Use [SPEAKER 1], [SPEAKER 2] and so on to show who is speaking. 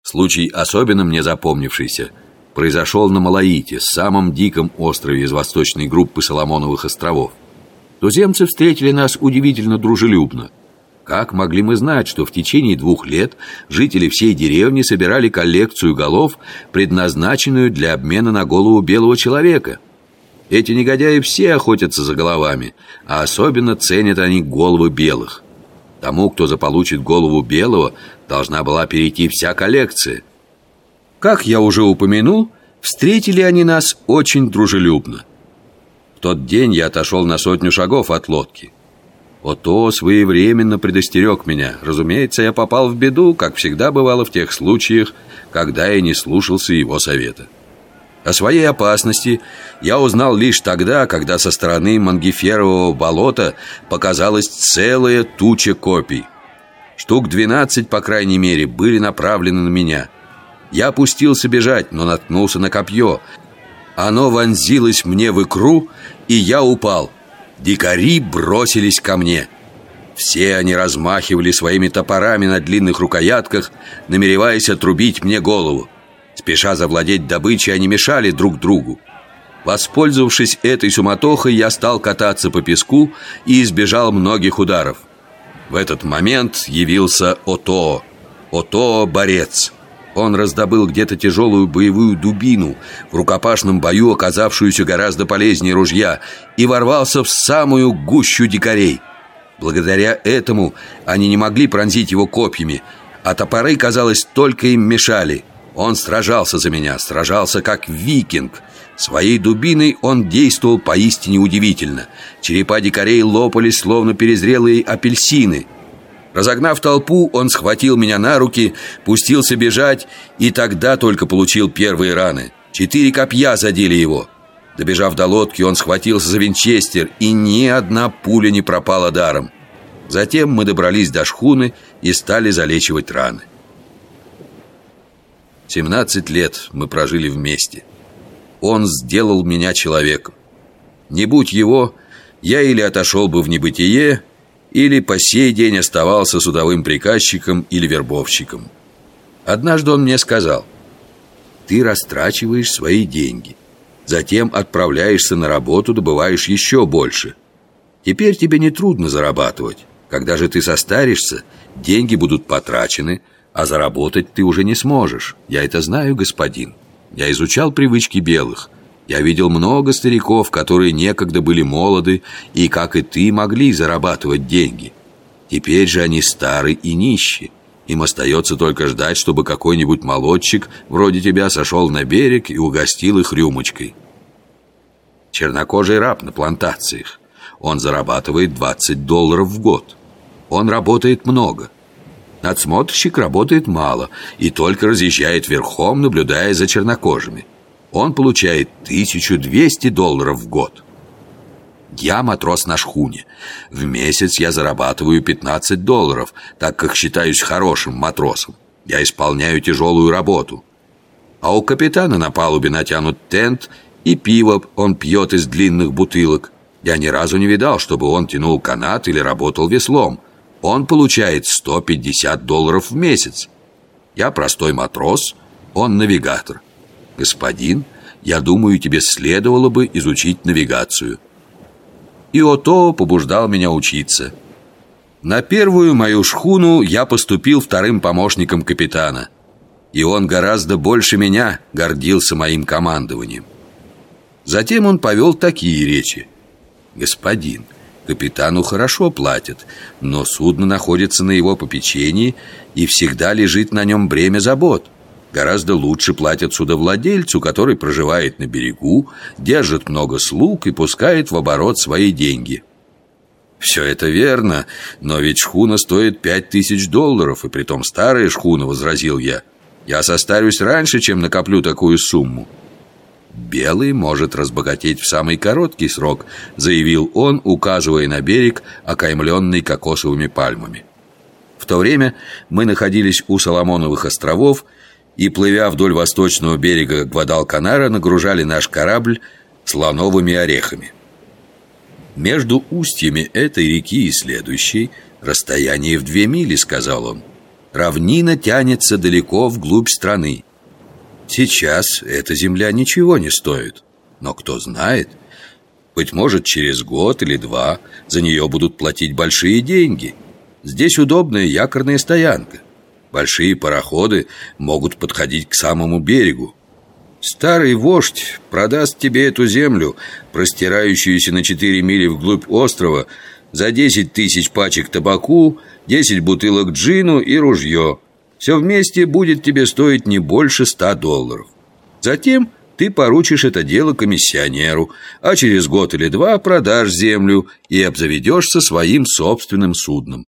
[SPEAKER 1] Случай, особенно мне запомнившийся, произошел на Малаите, самом диком острове из восточной группы Соломоновых островов. Туземцы встретили нас удивительно дружелюбно. Как могли мы знать, что в течение 2 лет жители всей деревни собирали коллекцию голов, предназначенную для обмена на голову белого человека? Эти негодяи все охотятся за головами, а особенно ценят они головы белых. Тому, кто заполучит голову белого, должна была перейти вся коллекция. Как я уже упомянул, встретили они нас очень дружелюбно. В тот день я отошел на 100 шагов от лодки. Ото своевременно предостерег меня. Разумеется, я попал в беду, как всегда бывало в тех случаях, когда я не слушался его совета. О своей опасности я узнал лишь тогда, когда со стороны Мангиферового болота показалась целая туча копий. Штук 12, по крайней мере, были направлены на меня. Я опустился бежать, но наткнулся на копье. Оно вонзилось мне в икру, и я упал. Дикари бросились ко мне. Все они размахивали своими топорами на длинных рукоятках, намереваясь отрубить мне голову. Спеша завладеть добычей, они мешали друг другу. Воспользовавшись этой суматохой, я стал кататься по песку и избежал многих ударов. В этот момент явился Ото. Ото – борец. Он раздобыл где-то тяжелую боевую дубину, в рукопашном бою оказавшуюся гораздо полезнее ружья, и ворвался в самую гущу дикарей. Благодаря этому они не могли пронзить его копьями, а топоры, казалось, только им мешали. Он сражался за меня, сражался как викинг. Своей дубиной он действовал поистине удивительно. Черепа дикарей лопались, словно перезрелые апельсины. Разогнав толпу, он схватил меня на руки, пустился бежать, и тогда только получил первые раны. 4 копья задели его. Добежав до лодки, он схватился за винчестер, и ни одна пуля не пропала даром. Затем мы добрались до шхуны и стали залечивать раны. 17 лет мы прожили вместе. Он сделал меня человеком. Не будь его, я или отошел бы в небытие, или по сей день оставался судовым приказчиком или вербовщиком. Однажды он мне сказал: «Ты растрачиваешь свои деньги, затем отправляешься на работу, добываешь еще больше. Теперь тебе нетрудно зарабатывать. Когда же ты состаришься, деньги будут потрачены, а заработать ты уже не сможешь. Я это знаю, господин. Я изучал привычки белых. Я видел много стариков, которые некогда были молоды и, как и ты, могли зарабатывать деньги. Теперь же они стары и нищи. Им остается только ждать, чтобы какой-нибудь молодчик вроде тебя сошел на берег и угостил их рюмочкой». Чернокожий раб на плантациях. Он зарабатывает $20 в год. Он работает много. Надсмотрщик работает мало и только разъезжает верхом, наблюдая за чернокожими. Он получает $1200 в год. Я матрос на шхуне. В месяц я зарабатываю $15, так как считаюсь хорошим матросом. Я исполняю тяжелую работу. А у капитана на палубе натянут тент, и пиво он пьет из длинных бутылок. Я ни разу не видал, чтобы он тянул канат или работал веслом. Он получает $150 в месяц. Я простой матрос, он навигатор. Господин, я думаю, тебе следовало бы изучить навигацию. И Ото побуждал меня учиться. На первую мою шхуну я поступил вторым помощником капитана, и он гораздо больше меня гордился моим командованием. Затем он повел такие речи: «Господин, капитану хорошо платят, но судно находится на его попечении, и всегда лежит на нем бремя забот. Гораздо лучше платят судовладельцу, который проживает на берегу, держит много слуг и пускает в оборот свои деньги». «Все это верно, но ведь шхуна стоит $5000, и притом старая шхуна», — возразил я. «Я состарюсь раньше, чем накоплю такую сумму». «Белый может разбогатеть в самый короткий срок», — заявил он, указывая на берег, окаймленный кокосовыми пальмами. В то время мы находились у Соломоновых островов и, плывя вдоль восточного берега Гвадалканара, нагружали наш корабль слоновыми орехами. «Между устьями этой реки и следующей расстояние в 2 мили», — сказал он. Равнина тянется далеко вглубь страны. Сейчас эта земля ничего не стоит. Но кто знает, быть может, через год или два за нее будут платить большие деньги. Здесь удобная якорная стоянка. Большие пароходы могут подходить к самому берегу. Старый вождь продаст тебе эту землю, простирающуюся на 4 мили вглубь острова, за 10 тысяч пачек табаку, 10 бутылок джину и ружье. Все вместе будет тебе стоить не больше $100. Затем ты поручишь это дело комиссионеру, а через год или два продашь землю и обзаведешься своим собственным судном.